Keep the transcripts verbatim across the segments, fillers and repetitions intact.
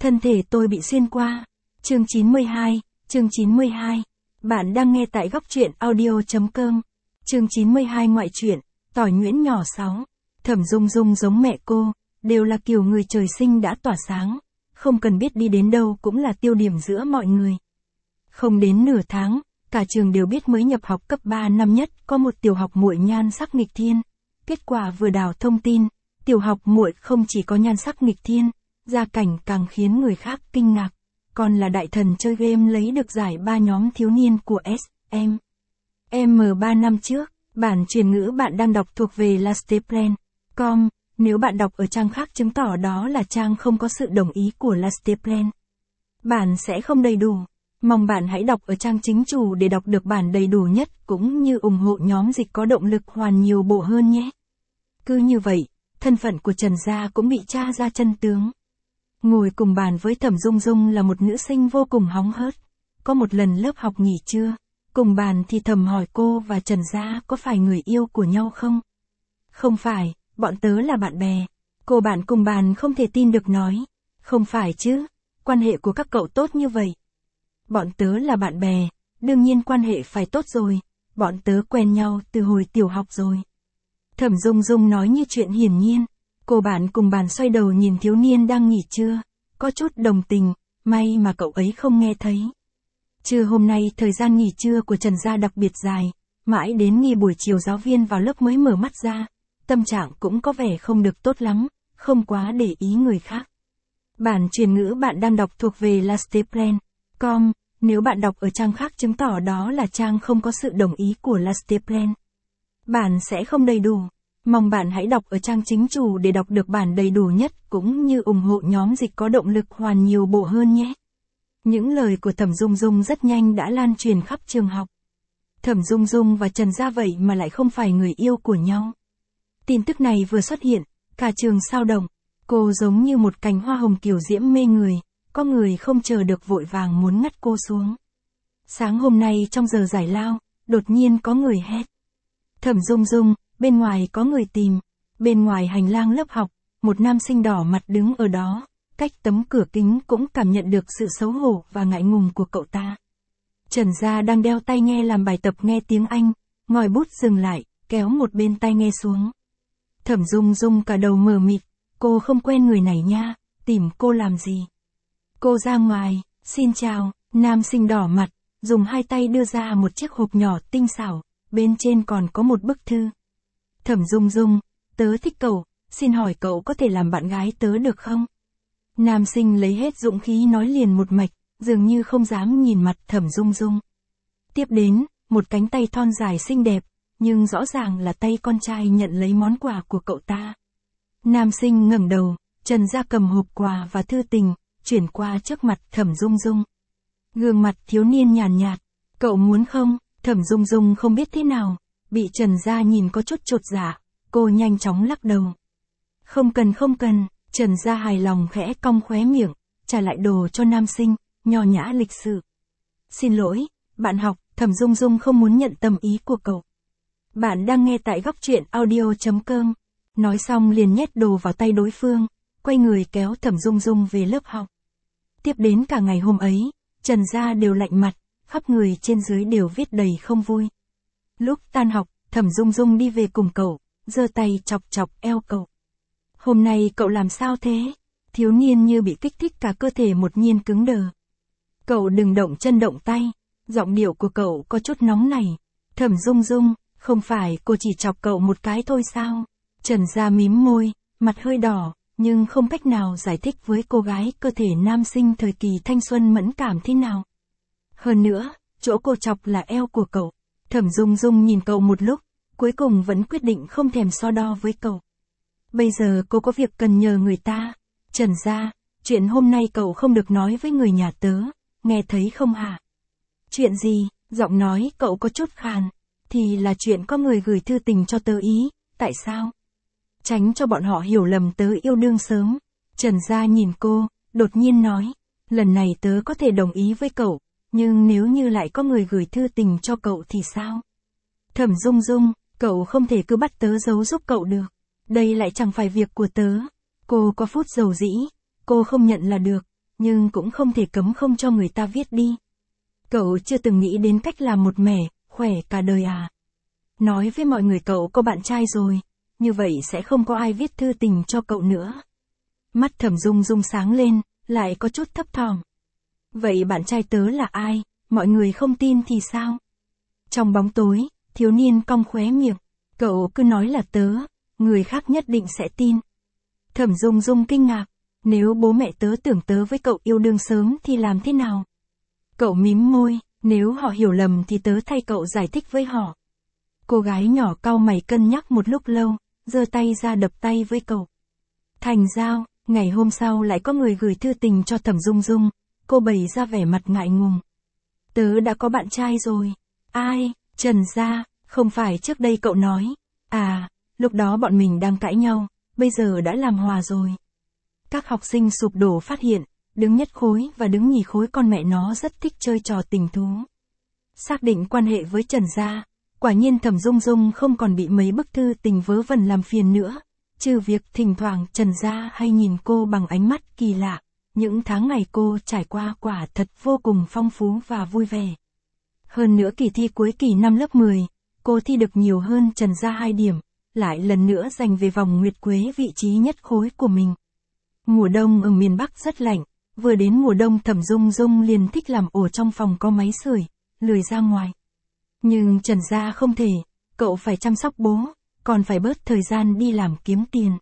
Thân thể tôi bị xuyên qua. Chương chín mươi hai, chương chín mươi hai. Bạn đang nghe tại góc truyện audio chấm com. Chương chín mươi hai ngoại truyện, tỏi nhuyễn nhỏ sáu. Thẩm Dung Dung giống mẹ cô, đều là kiểu người trời sinh đã tỏa sáng, không cần biết đi đến đâu cũng là tiêu điểm giữa mọi người. Không đến nửa tháng, cả trường đều biết mới nhập học cấp ba năm nhất có một tiểu học muội nhan sắc nghịch thiên. Kết quả vừa đào thông tin, tiểu học muội không chỉ có nhan sắc nghịch thiên, gia cảnh càng khiến người khác kinh ngạc, còn là đại thần chơi game lấy được giải ba nhóm thiếu niên của S M. M ba năm trước, bản truyền ngữ bạn đang đọc thuộc về lasteplan chấm com, nếu bạn đọc ở trang khác chứng tỏ đó là trang không có sự đồng ý của lasteplan. Bản sẽ không đầy đủ, mong bạn hãy đọc ở trang chính chủ để đọc được bản đầy đủ nhất cũng như ủng hộ nhóm dịch có động lực hoàn nhiều bộ hơn nhé. Cứ như vậy, thân phận của Trần Gia cũng bị tra ra chân tướng. Ngồi cùng bàn với Thẩm Dung Dung là một nữ sinh vô cùng hóng hớt. Có một lần lớp học nghỉ trưa, cùng bàn thì thầm hỏi cô và Trần Gia có phải người yêu của nhau không? Không phải, bọn tớ là bạn bè. Cô bạn cùng bàn không thể tin được nói. Không phải chứ, quan hệ của các cậu tốt như vậy. Bọn tớ là bạn bè, đương nhiên quan hệ phải tốt rồi. Bọn tớ quen nhau từ hồi tiểu học rồi. Thẩm Dung Dung nói như chuyện hiển nhiên. Cô bạn cùng bàn xoay đầu nhìn thiếu niên đang nghỉ trưa, có chút đồng tình, may mà cậu ấy không nghe thấy. Trưa hôm nay thời gian nghỉ trưa của Trần Gia đặc biệt dài, mãi đến nghỉ buổi chiều giáo viên vào lớp mới mở mắt ra, tâm trạng cũng có vẻ không được tốt lắm, không quá để ý người khác. Bản truyền ngữ bạn đang đọc thuộc về lasteplan chấm com, nếu bạn đọc ở trang khác chứng tỏ đó là trang không có sự đồng ý của lasteplan. Bản sẽ không đầy đủ. Mong bạn hãy đọc ở trang chính chủ để đọc được bản đầy đủ nhất cũng như ủng hộ nhóm dịch có động lực hoàn nhiều bộ hơn nhé. Những lời của Thẩm Dung Dung rất nhanh đã lan truyền khắp trường học. Thẩm Dung Dung và Trần Gia vậy mà lại không phải người yêu của nhau. Tin tức này vừa xuất hiện, cả trường sao động. Cô giống như một cành hoa hồng kiều diễm mê người, có người không chờ được vội vàng muốn ngắt cô xuống. Sáng hôm nay trong giờ giải lao, đột nhiên có người hét. Thẩm Dung Dung, bên ngoài có người tìm. Bên ngoài hành lang lớp học, một nam sinh đỏ mặt đứng ở đó, cách tấm cửa kính cũng cảm nhận được sự xấu hổ và ngại ngùng của cậu ta. Trần Gia đang đeo tai nghe làm bài tập nghe tiếng Anh, ngòi bút dừng lại, kéo một bên tai nghe xuống. Thẩm Dung Dung cả đầu mờ mịt, cô không quen người này nha, tìm cô làm gì? Cô ra ngoài, xin chào, nam sinh đỏ mặt, dùng hai tay đưa ra một chiếc hộp nhỏ tinh xảo, bên trên còn có một bức thư. Thẩm Dung Dung, tớ thích cậu, xin hỏi cậu có thể làm bạn gái tớ được không? Nam sinh lấy hết dũng khí nói liền một mạch, dường như không dám nhìn mặt Thẩm Dung Dung. Tiếp đến, một cánh tay thon dài xinh đẹp, nhưng rõ ràng là tay con trai nhận lấy món quà của cậu ta. Nam sinh ngẩng đầu, Trần Gia cầm hộp quà và thư tình, chuyển qua trước mặt Thẩm Dung Dung. Gương mặt thiếu niên nhàn nhạt, cậu muốn không? Thẩm Dung Dung không biết thế nào. Bị Trần Gia nhìn có chút chột dạ, cô nhanh chóng lắc đầu. Không cần không cần, Trần Gia hài lòng khẽ cong khóe miệng, trả lại đồ cho nam sinh, nho nhã lịch sự. Xin lỗi, bạn học, Thẩm Dung Dung không muốn nhận tâm ý của cậu. Bạn đang nghe tại góc truyện audio chấm com. Nói xong liền nhét đồ vào tay đối phương, quay người kéo Thẩm Dung Dung về lớp học. Tiếp đến cả ngày hôm ấy, Trần Gia đều lạnh mặt, khắp người trên dưới đều viết đầy không vui. Lúc tan học, Thẩm Dung Dung đi về cùng cậu, giơ tay chọc chọc eo cậu. Hôm nay cậu làm sao thế? Thiếu niên như bị kích thích cả cơ thể một nhiên cứng đờ. Cậu đừng động chân động tay, giọng điệu của cậu có chút nóng nảy. Thẩm Dung Dung, không phải cô chỉ chọc cậu một cái thôi sao? Trần Gia mím môi, mặt hơi đỏ, nhưng không cách nào giải thích với cô gái cơ thể nam sinh thời kỳ thanh xuân mẫn cảm thế nào. Hơn nữa, chỗ cô chọc là eo của cậu. Thẩm Dung Dung nhìn cậu một lúc, cuối cùng vẫn quyết định không thèm so đo với cậu. Bây giờ cô có việc cần nhờ người ta. Trần Gia, chuyện hôm nay cậu không được nói với người nhà tớ, nghe thấy không hả? Chuyện gì? Giọng nói cậu có chút khàn. Thì là chuyện có người gửi thư tình cho tớ ý, tại sao? Tránh cho bọn họ hiểu lầm tớ yêu đương sớm. Trần Gia nhìn cô, đột nhiên nói, lần này tớ có thể đồng ý với cậu, nhưng nếu như lại có người gửi thư tình cho cậu thì sao? Thẩm Dung Dung, cậu không thể cứ bắt tớ giấu giúp cậu được. Đây lại chẳng phải việc của tớ. Cô có phút dầu dĩ, cô không nhận là được, nhưng cũng không thể cấm không cho người ta viết đi. Cậu chưa từng nghĩ đến cách làm một mẻ, khỏe cả đời à? Nói với mọi người cậu có bạn trai rồi, như vậy sẽ không có ai viết thư tình cho cậu nữa. Mắt Thẩm Dung Dung sáng lên, lại có chút thấp thỏm. Vậy bạn trai tớ là ai, mọi người không tin thì sao? Trong bóng tối, thiếu niên cong khóe miệng, cậu cứ nói là tớ, người khác nhất định sẽ tin. Thẩm Dung Dung kinh ngạc, nếu bố mẹ tớ tưởng tớ với cậu yêu đương sớm thì làm thế nào? Cậu mím môi, nếu họ hiểu lầm thì tớ thay cậu giải thích với họ. Cô gái nhỏ cau mày cân nhắc một lúc lâu, giơ tay ra đập tay với cậu. Thành giao, ngày hôm sau lại có người gửi thư tình cho Thẩm Dung Dung, cô bày ra vẻ mặt ngại ngùng. Tớ đã có bạn trai rồi. Ai, Trần Gia, không phải trước đây cậu nói. À, lúc đó bọn mình đang cãi nhau, bây giờ đã làm hòa rồi. Các học sinh sụp đổ phát hiện, đứng nhất khối và đứng nhì khối con mẹ nó rất thích chơi trò tình thú. Xác định quan hệ với Trần Gia, quả nhiên Thẩm Dung Dung không còn bị mấy bức thư tình vớ vẩn làm phiền nữa, trừ việc thỉnh thoảng Trần Gia hay nhìn cô bằng ánh mắt kỳ lạ, những tháng ngày cô trải qua quả thật vô cùng phong phú và vui vẻ. Hơn nữa kỳ thi cuối kỳ năm lớp mười, cô thi được nhiều hơn Trần Gia hai điểm, lại lần nữa giành về vòng nguyệt quế vị trí nhất khối của mình. Mùa đông ở miền Bắc rất lạnh, vừa đến mùa đông Thẩm Dung Dung liền thích làm ổ trong phòng có máy sưởi, lười ra ngoài. Nhưng Trần Gia không thể, cậu phải chăm sóc bố, còn phải bớt thời gian đi làm kiếm tiền.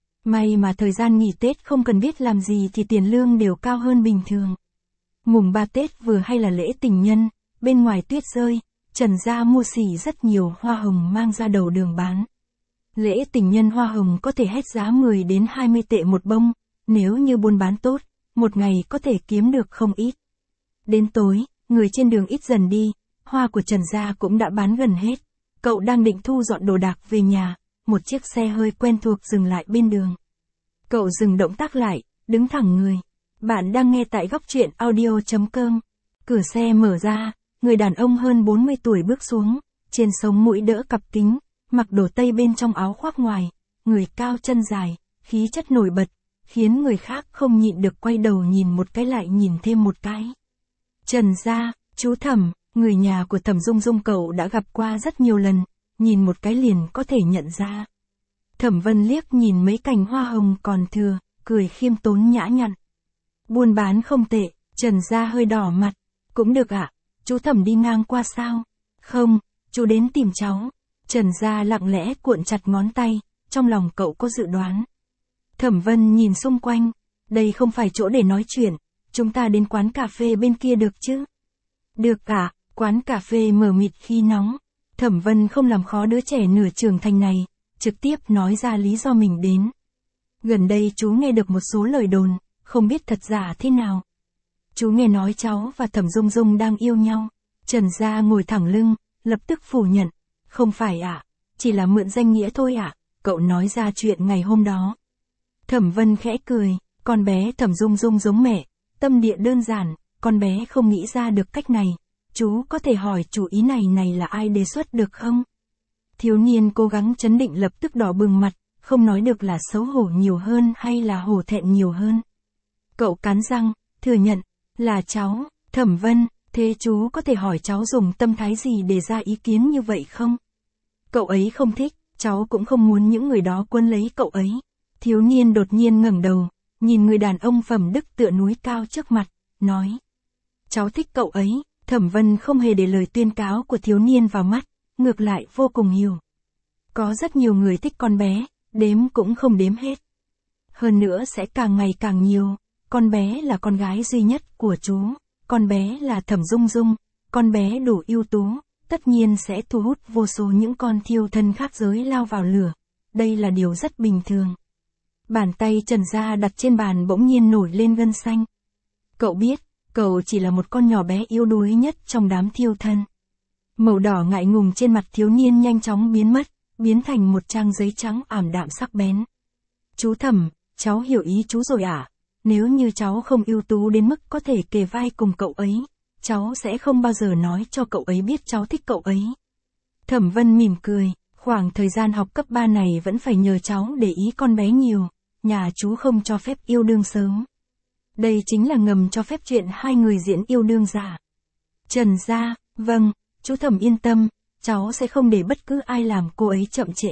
May mà thời gian nghỉ Tết không cần biết làm gì thì tiền lương đều cao hơn bình thường. Mùng ba Tết vừa hay là lễ tình nhân, bên ngoài tuyết rơi, Trần Gia mua xỉ rất nhiều hoa hồng mang ra đầu đường bán. Lễ tình nhân hoa hồng có thể hết giá mười đến hai mươi tệ một bông, nếu như buôn bán tốt, một ngày có thể kiếm được không ít. Đến tối, người trên đường ít dần đi, hoa của Trần Gia cũng đã bán gần hết. Cậu đang định thu dọn đồ đạc về nhà, một chiếc xe hơi quen thuộc dừng lại bên đường. Cậu dừng động tác lại, đứng thẳng người. Bạn đang nghe tại góc truyện audio chấm com. Cửa xe mở ra, người đàn ông hơn bốn mươi tuổi bước xuống, trên sống mũi đỡ cặp kính, mặc đồ tây bên trong áo khoác ngoài, người cao chân dài, khí chất nổi bật, khiến người khác không nhịn được quay đầu nhìn một cái lại nhìn thêm một cái. Trần Gia, chú Thẩm, người nhà của Thẩm Dung Dung cậu đã gặp qua rất nhiều lần, nhìn một cái liền có thể nhận ra. Thẩm Vân liếc nhìn mấy cành hoa hồng còn thừa, cười khiêm tốn nhã nhặn. Buôn bán không tệ, Trần Gia hơi đỏ mặt. Cũng được ạ, à? Chú Thẩm đi ngang qua sao? Không, chú đến tìm cháu. Trần Gia lặng lẽ cuộn chặt ngón tay, trong lòng cậu có dự đoán. Thẩm Vân nhìn xung quanh, đây không phải chỗ để nói chuyện, chúng ta đến quán cà phê bên kia được chứ? Được ạ, à? Quán cà phê mờ mịt khi nóng. Thẩm Vân không làm khó đứa trẻ nửa trưởng thành này, trực tiếp nói ra lý do mình đến. Gần đây chú nghe được một số lời đồn, không biết thật giả thế nào. Chú nghe nói cháu và Thẩm Dung Dung đang yêu nhau. Trần Gia ngồi thẳng lưng, lập tức phủ nhận. Không phải ạ, à? Chỉ là mượn danh nghĩa thôi ạ, à? Cậu nói ra chuyện ngày hôm đó. Thẩm Vân khẽ cười, con bé Thẩm Dung Dung giống mẹ, tâm địa đơn giản, con bé không nghĩ ra được cách này. Chú có thể hỏi chủ ý này này là ai đề xuất được không? Thiếu niên cố gắng trấn định lập tức đỏ bừng mặt, không nói được là xấu hổ nhiều hơn hay là hổ thẹn nhiều hơn. Cậu cắn răng, thừa nhận, là cháu. Thẩm Vân, thế chú có thể hỏi cháu dùng tâm thái gì để ra ý kiến như vậy không? Cậu ấy không thích, cháu cũng không muốn những người đó quấn lấy cậu ấy. Thiếu niên đột nhiên ngẩng đầu, nhìn người đàn ông phẩm đức tựa núi cao trước mặt, nói. Cháu thích cậu ấy. Thẩm Vân không hề để lời tuyên cáo của thiếu niên vào mắt, ngược lại vô cùng hiểu. Có rất nhiều người thích con bé, đếm cũng không đếm hết. Hơn nữa sẽ càng ngày càng nhiều, con bé là con gái duy nhất của chú, con bé là Thẩm Dung Dung, con bé đủ ưu tú, tất nhiên sẽ thu hút vô số những con thiêu thân khác giới lao vào lửa. Đây là điều rất bình thường. Bàn tay Trần Gia đặt trên bàn bỗng nhiên nổi lên gân xanh. Cậu biết, cậu chỉ là một con nhỏ bé yếu đuối nhất trong đám thiêu thân. Màu đỏ ngại ngùng trên mặt thiếu niên nhanh chóng biến mất, biến thành một trang giấy trắng ảm đạm sắc bén. Chú Thẩm, cháu hiểu ý chú rồi ạ. À? Nếu như cháu không ưu tú đến mức có thể kề vai cùng cậu ấy, cháu sẽ không bao giờ nói cho cậu ấy biết cháu thích cậu ấy. Thẩm Vân mỉm cười, khoảng thời gian học cấp ba này vẫn phải nhờ cháu để ý con bé nhiều, nhà chú không cho phép yêu đương sớm. Đây chính là ngầm cho phép chuyện hai người diễn yêu đương giả. Trần gia, vâng, chú Thẩm yên tâm, cháu sẽ không để bất cứ ai làm cô ấy chậm trễ.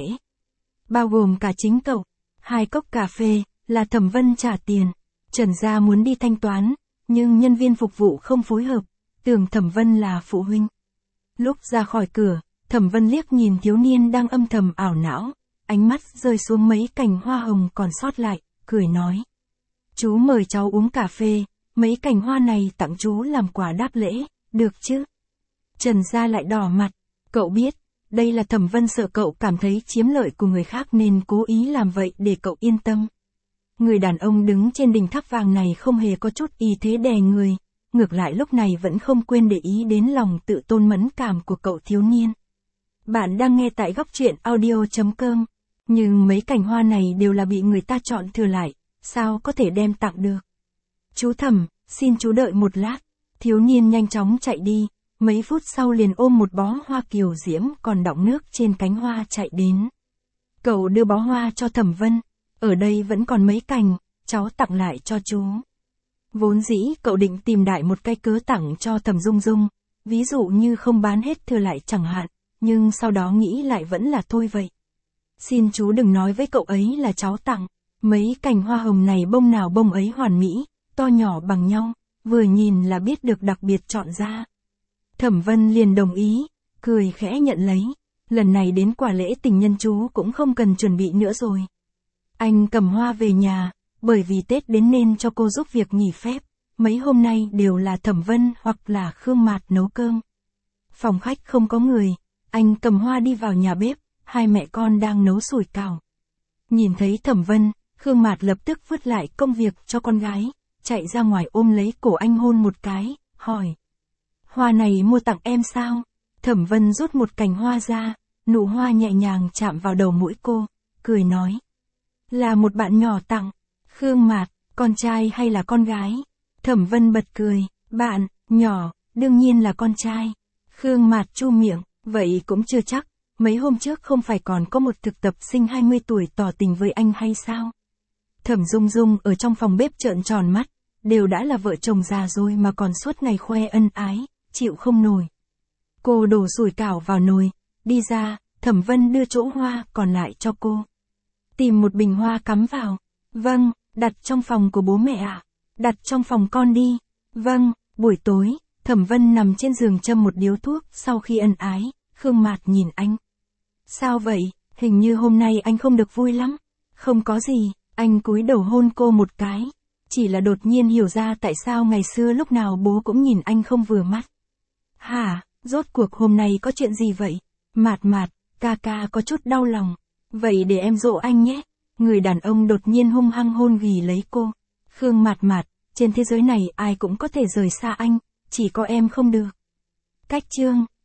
Bao gồm cả chính cậu. Hai cốc cà phê, là Thẩm Vân trả tiền. Trần gia muốn đi thanh toán, nhưng nhân viên phục vụ không phối hợp, tưởng Thẩm Vân là phụ huynh. Lúc ra khỏi cửa, Thẩm Vân liếc nhìn thiếu niên đang âm thầm ảo não, ánh mắt rơi xuống mấy cành hoa hồng còn sót lại, cười nói. Chú mời cháu uống cà phê, mấy cành hoa này tặng chú làm quà đáp lễ, được chứ? Trần gia lại đỏ mặt, cậu biết, đây là Thẩm Vân sợ cậu cảm thấy chiếm lợi của người khác nên cố ý làm vậy để cậu yên tâm. Người đàn ông đứng trên đỉnh tháp vàng này không hề có chút ý thế đè người, ngược lại lúc này vẫn không quên để ý đến lòng tự tôn mẫn cảm của cậu thiếu niên. Bạn đang nghe tại góc truyện audio chấm com, nhưng mấy cành hoa này đều là bị người ta chọn thừa lại, sao có thể đem tặng được? Chú Thẩm, xin chú đợi một lát. Thiếu niên nhanh chóng chạy đi, mấy phút sau liền ôm một bó hoa kiều diễm còn đọng nước trên cánh hoa chạy đến. Cậu đưa bó hoa cho Thẩm Vân, ở đây vẫn còn mấy cành, cháu tặng lại cho chú. Vốn dĩ cậu định tìm đại một cái cớ tặng cho Thẩm Dung Dung, ví dụ như không bán hết thừa lại chẳng hạn, nhưng sau đó nghĩ lại vẫn là thôi vậy. Xin chú đừng nói với cậu ấy là cháu tặng, mấy cành hoa hồng này bông nào bông ấy hoàn mỹ, to nhỏ bằng nhau, vừa nhìn là biết được đặc biệt chọn ra. Thẩm Vân liền đồng ý, cười khẽ nhận lấy, lần này đến quả lễ tình nhân chú cũng không cần chuẩn bị nữa rồi. Anh cầm hoa về nhà, bởi vì Tết đến nên cho cô giúp việc nghỉ phép, mấy hôm nay đều là Thẩm Vân hoặc là Khương Mạt nấu cơm. Phòng khách không có người, anh cầm hoa đi vào nhà bếp, hai mẹ con đang nấu sủi cảo. Nhìn thấy Thẩm Vân, Khương Mạt lập tức vứt lại công việc cho con gái, chạy ra ngoài ôm lấy cổ anh hôn một cái, hỏi. Hoa này mua tặng em sao? Thẩm Vân rút một cành hoa ra, nụ hoa nhẹ nhàng chạm vào đầu mũi cô, cười nói. Là một bạn nhỏ tặng. Khương Mạt, con trai hay là con gái? Thẩm Vân bật cười, bạn, nhỏ, đương nhiên là con trai. Khương Mạt chu miệng, vậy cũng chưa chắc, mấy hôm trước không phải còn có một thực tập sinh hai mươi tuổi tỏ tình với anh hay sao? Thẩm Dung Dung ở trong phòng bếp trợn tròn mắt, đều đã là vợ chồng già rồi mà còn suốt ngày khoe ân ái, chịu không nổi. Cô đổ sủi cảo vào nồi, đi ra, Thẩm Vân đưa chỗ hoa còn lại cho cô. Tìm một bình hoa cắm vào. Vâng, đặt trong phòng của bố mẹ ạ. À? Đặt trong phòng con đi. Vâng, buổi tối, Thẩm Vân nằm trên giường châm một điếu thuốc sau khi ân ái, Khương Mạt nhìn anh. Sao vậy, hình như hôm nay anh không được vui lắm. Không có gì, anh cúi đầu hôn cô một cái. Chỉ là đột nhiên hiểu ra tại sao ngày xưa lúc nào bố cũng nhìn anh không vừa mắt. Hả, rốt cuộc hôm nay có chuyện gì vậy? Mạt Mạt, ca ca có chút đau lòng. Vậy để em dỗ anh nhé. Người đàn ông đột nhiên hung hăng hôn ghì lấy cô. Khương Mạt Mạt, trên thế giới này ai cũng có thể rời xa anh, chỉ có em không được. Cách chương